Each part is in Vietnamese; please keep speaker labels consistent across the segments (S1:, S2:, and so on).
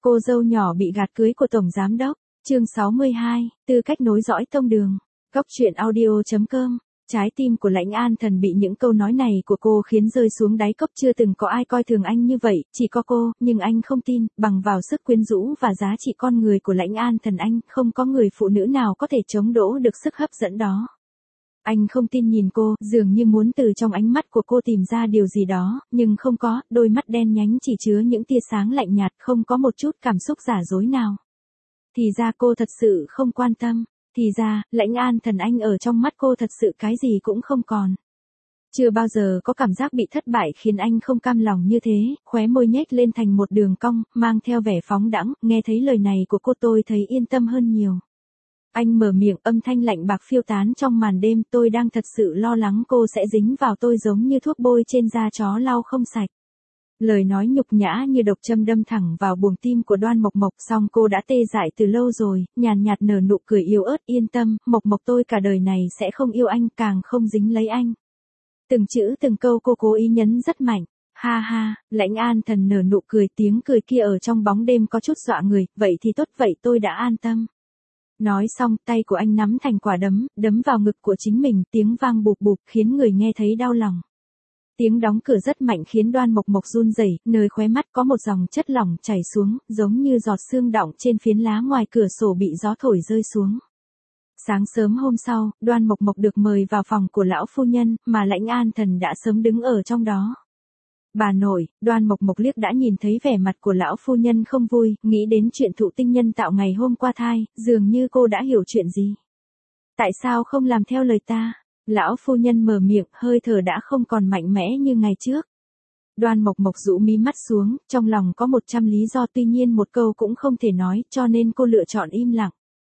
S1: Cô dâu nhỏ bị gạt cưới của Tổng Giám Đốc. Chương 62, tư cách nối dõi tông đường. Góc truyện audio.com. Trái tim của Lãnh An Thần bị những câu nói này của cô khiến rơi xuống đáy cốc. Chưa từng có ai coi thường anh như vậy, chỉ có cô, nhưng anh không tin, bằng vào sức quyến rũ và giá trị con người của Lãnh An Thần, anh không có người phụ nữ nào có thể chống đỡ được sức hấp dẫn đó. Anh không tin nhìn cô, dường như muốn từ trong ánh mắt của cô tìm ra điều gì đó, nhưng không có, đôi mắt đen nhánh chỉ chứa những tia sáng lạnh nhạt, không có một chút cảm xúc giả dối nào. Thì ra cô thật sự không quan tâm, thì ra, Lãnh An Thần anh ở trong mắt cô thật sự cái gì cũng không còn. Chưa bao giờ có cảm giác bị thất bại khiến anh không cam lòng như thế, khóe môi nhếch lên thành một đường cong, mang theo vẻ phóng đãng. Nghe thấy lời này của cô tôi thấy yên tâm hơn nhiều. Anh mở miệng, âm thanh lạnh bạc phiêu tán trong màn đêm. Tôi đang thật sự lo lắng cô sẽ dính vào tôi giống như thuốc bôi trên da chó lau không sạch. Lời nói nhục nhã như độc châm đâm thẳng vào buồng tim của Đoan Mộc Mộc, song cô đã tê dại từ lâu rồi, nhàn nhạt nở nụ cười yếu ớt. Yên tâm, Mộc Mộc, tôi cả đời này sẽ không yêu anh, càng không dính lấy anh. Từng chữ từng câu cô cố ý nhấn rất mạnh. Ha ha, Lãnh An Thần nở nụ cười, tiếng cười kia ở trong bóng đêm có chút dọa người. Vậy thì tốt, vậy tôi đã an tâm. Nói xong, tay của anh nắm thành quả đấm, đấm vào ngực của chính mình, tiếng vang bụp bụp khiến người nghe thấy đau lòng. Tiếng đóng cửa rất mạnh khiến Đoan Mộc Mộc run rẩy, nơi khóe mắt có một dòng chất lỏng chảy xuống, giống như giọt sương đọng trên phiến lá ngoài cửa sổ bị gió thổi rơi xuống. Sáng sớm hôm sau, Đoan Mộc Mộc được mời vào phòng của lão phu nhân, mà Lãnh An Thần đã sớm đứng ở trong đó. Bà nội, Đoan Mộc Mộc liếc đã nhìn thấy vẻ mặt của lão phu nhân không vui, nghĩ đến chuyện thụ tinh nhân tạo ngày hôm qua thai, dường như cô đã hiểu chuyện gì. Tại sao không làm theo lời ta? Lão phu nhân mở miệng, hơi thở đã không còn mạnh mẽ như ngày trước. Đoan Mộc Mộc rũ mí mắt xuống, trong lòng có 100 lý do, tuy nhiên một câu cũng không thể nói, cho nên cô lựa chọn im lặng.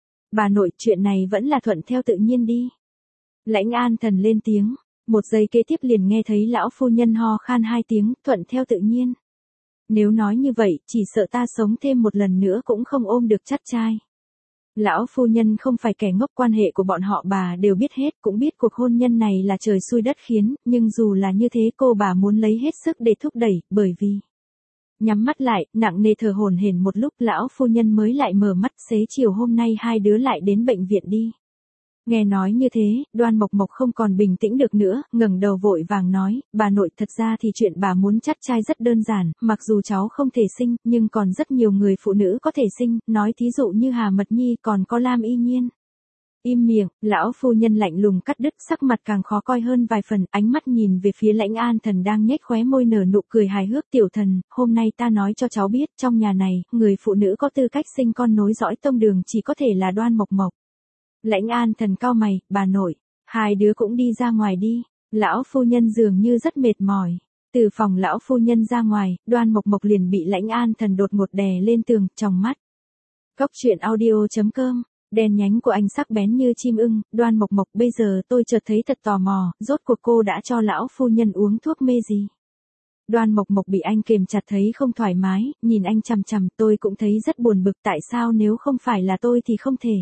S1: Bà nội, chuyện này vẫn là thuận theo tự nhiên đi. Lãnh An Thần lên tiếng. Một giây kế tiếp liền nghe thấy lão phu nhân ho khan 2 tiếng, thuận theo tự nhiên. Nếu nói như vậy, chỉ sợ ta sống thêm một lần nữa cũng không ôm được chắt trai. Lão phu nhân không phải kẻ ngốc, quan hệ của bọn họ bà đều biết hết, cũng biết cuộc hôn nhân này là trời xui đất khiến, nhưng dù là như thế cô bà muốn lấy hết sức để thúc đẩy, bởi vì... Nhắm mắt lại, nặng nề thở hổn hển một lúc, lão phu nhân mới lại mở mắt. Xế chiều hôm nay hai đứa lại đến bệnh viện đi. Nghe nói như thế, Đoan Mộc Mộc không còn bình tĩnh được nữa, ngẩng đầu vội vàng nói, bà nội, thật ra thì chuyện bà muốn chắt trai rất đơn giản, mặc dù cháu không thể sinh, nhưng còn rất nhiều người phụ nữ có thể sinh, nói thí dụ như Hà Mật Nhi, còn có Lam Y Nhiên. Im miệng, lão phu nhân lạnh lùng cắt đứt, sắc mặt càng khó coi hơn vài phần, ánh mắt nhìn về phía Lãnh An Thần đang nhếch khóe môi nở nụ cười hài hước. Tiểu thần, hôm nay ta nói cho cháu biết, trong nhà này, người phụ nữ có tư cách sinh con nối dõi tông đường chỉ có thể là Đoan Mộc Mộc. Lãnh An Thần cau mày, bà nội, hai đứa cũng đi ra ngoài đi. Lão phu nhân dường như rất mệt mỏi. Từ phòng lão phu nhân ra ngoài, Đoan Mộc Mộc liền bị Lãnh An Thần đột ngột đè lên tường, trong mắt. Góc truyện audio.com. Đèn nhánh của anh sắc bén như chim ưng. Đoan Mộc Mộc, bây giờ tôi chợt thấy thật tò mò, rốt cuộc cô đã cho lão phu nhân uống thuốc mê gì? Đoan Mộc Mộc bị anh kềm chặt thấy không thoải mái, nhìn anh chằm chằm. Tôi cũng thấy rất buồn bực, tại sao nếu không phải là tôi thì không thể.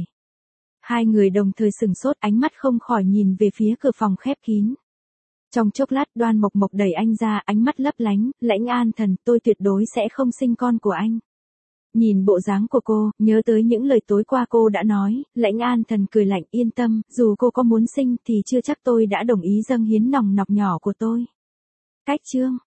S1: Hai người đồng thời sừng sốt, ánh mắt không khỏi nhìn về phía cửa phòng khép kín. Trong chốc lát, Đoan Mộc Mộc đẩy anh ra, ánh mắt lấp lánh. Lãnh An Thần, tôi tuyệt đối sẽ không sinh con của anh. Nhìn bộ dáng của cô, nhớ tới những lời tối qua cô đã nói, Lãnh An Thần cười lạnh, yên tâm, dù cô có muốn sinh thì chưa chắc tôi đã đồng ý dâng hiến nòng nọc nhỏ của tôi. Cách chương